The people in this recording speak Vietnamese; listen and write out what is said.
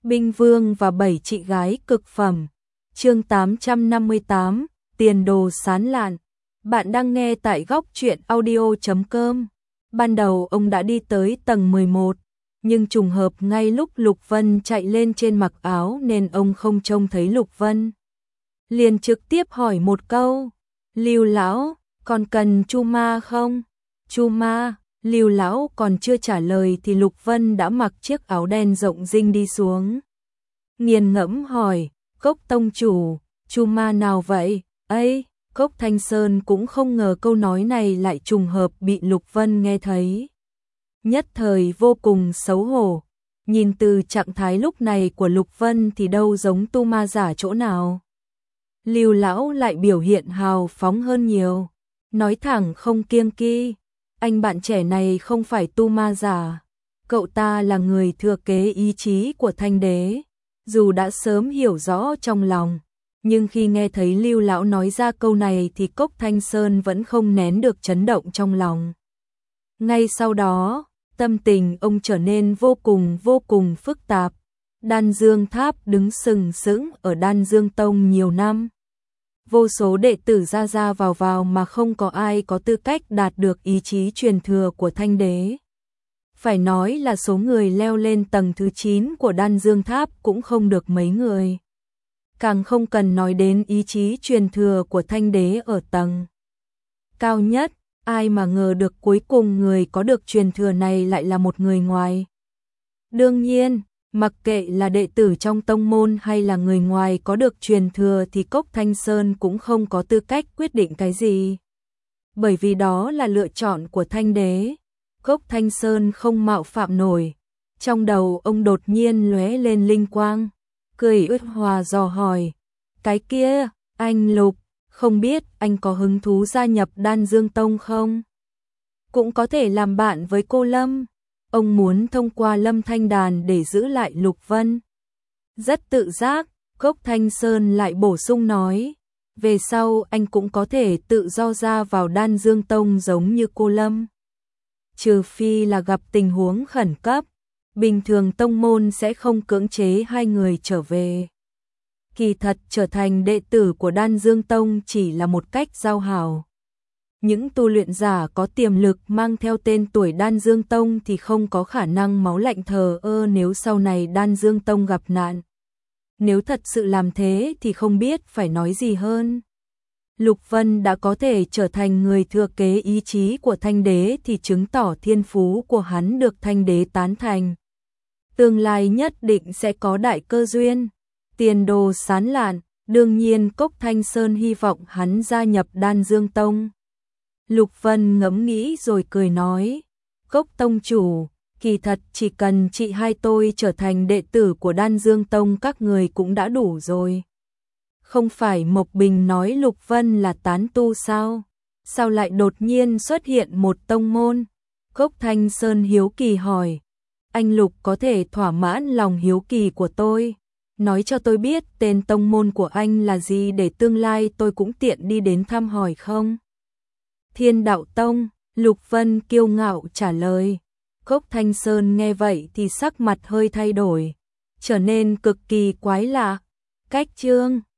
Binh Vương và 7 chị gái cực phẩm. Chương 858, tiền đồ sán lạn. Bạn đang nghe tại góc truyện audio.com. Ban đầu ông đã đi tới tầng 11, nhưng trùng hợp ngay lúc Lục Vân chạy lên trên mặc áo nên ông không trông thấy Lục Vân. Liền trực tiếp hỏi một câu, Lưu lão, còn cần Chu ma không? Chu ma. Lưu lão còn chưa trả lời thì Lục Vân đã mặc chiếc áo đen rộng rinh đi xuống. Nghiền ngẫm hỏi, Cốc tông chủ, Chu ma nào vậy? Ấy, Cốc Thanh Sơn cũng không ngờ câu nói này lại trùng hợp bị Lục Vân nghe thấy. Nhất thời vô cùng xấu hổ, nhìn từ trạng thái lúc này của Lục Vân thì đâu giống tu ma giả chỗ nào. Lưu lão lại biểu hiện hào phóng hơn nhiều, nói thẳng không kiêng kỵ. Anh bạn trẻ này không phải tu ma giả, cậu ta là người thừa kế ý chí của Thanh Đế. Dù đã sớm hiểu rõ trong lòng, nhưng khi nghe thấy Lưu lão nói ra câu này thì Cốc Thanh Sơn vẫn không nén được chấn động trong lòng. Ngay sau đó, tâm tình ông trở nên vô cùng phức tạp. Đan Dương Tháp đứng sừng sững ở Đan Dương Tông nhiều năm. Vô số đệ tử ra vào mà không có ai có tư cách đạt được ý chí truyền thừa của Thanh Đế. Phải nói là số người leo lên tầng thứ 9 của Đan Dương Tháp cũng không được mấy người. Càng không cần nói đến ý chí truyền thừa của Thanh Đế ở tầng cao nhất, ai mà ngờ được cuối cùng người có được truyền thừa này lại là một người ngoài. Đương nhiên, mặc kệ là đệ tử trong tông môn hay là người ngoài có được truyền thừa thì Cốc Thanh Sơn cũng không có tư cách quyết định cái gì. Bởi vì đó là lựa chọn của Thanh Đế. Cốc Thanh Sơn không mạo phạm nổi. Trong đầu ông đột nhiên lóe lên linh quang, cười ướt hòa dò hỏi, cái kia, anh Lục, không biết anh có hứng thú gia nhập Đan Dương Tông không? Cũng có thể làm bạn với cô Lâm. Ông muốn thông qua Lâm Thanh Đàn để giữ lại Lục Vân. Rất tự giác, Cốc Thanh Sơn lại bổ sung nói, về sau anh cũng có thể tự do ra vào Đan Dương Tông giống như cô Lâm. Trừ phi là gặp tình huống khẩn cấp, bình thường tông môn sẽ không cưỡng chế hai người trở về. Kỳ thật trở thành đệ tử của Đan Dương Tông chỉ là một cách giao hảo. Những tu luyện giả có tiềm lực mang theo tên tuổi Đan Dương Tông thì không có khả năng máu lạnh thờ ơ nếu sau này Đan Dương Tông gặp nạn. Nếu thật sự làm thế thì không biết phải nói gì hơn. Lục Vân đã có thể trở thành người thừa kế ý chí của Thanh Đế thì chứng tỏ thiên phú của hắn được Thanh Đế tán thành. Tương lai nhất định sẽ có đại cơ duyên, tiền đồ sán lạn, đương nhiên Cốc Thanh Sơn hy vọng hắn gia nhập Đan Dương Tông. Lục Vân ngẫm nghĩ rồi cười nói, Cốc tông chủ, kỳ thật chỉ cần chị hai tôi trở thành đệ tử của Đan Dương Tông các người cũng đã đủ rồi. Không phải Mộc Bình nói Lục Vân là tán tu sao? Sao lại đột nhiên xuất hiện một tông môn? Cốc Thanh Sơn hiếu kỳ hỏi, anh Lục có thể thỏa mãn lòng hiếu kỳ của tôi, nói cho tôi biết tên tông môn của anh là gì để tương lai tôi cũng tiện đi đến thăm hỏi không? Thiên Đạo Tông, Lục Vân kiêu ngạo trả lời. Cốc Thanh Sơn nghe vậy thì sắc mặt hơi thay đổi, trở nên cực kỳ quái lạ. Cách chương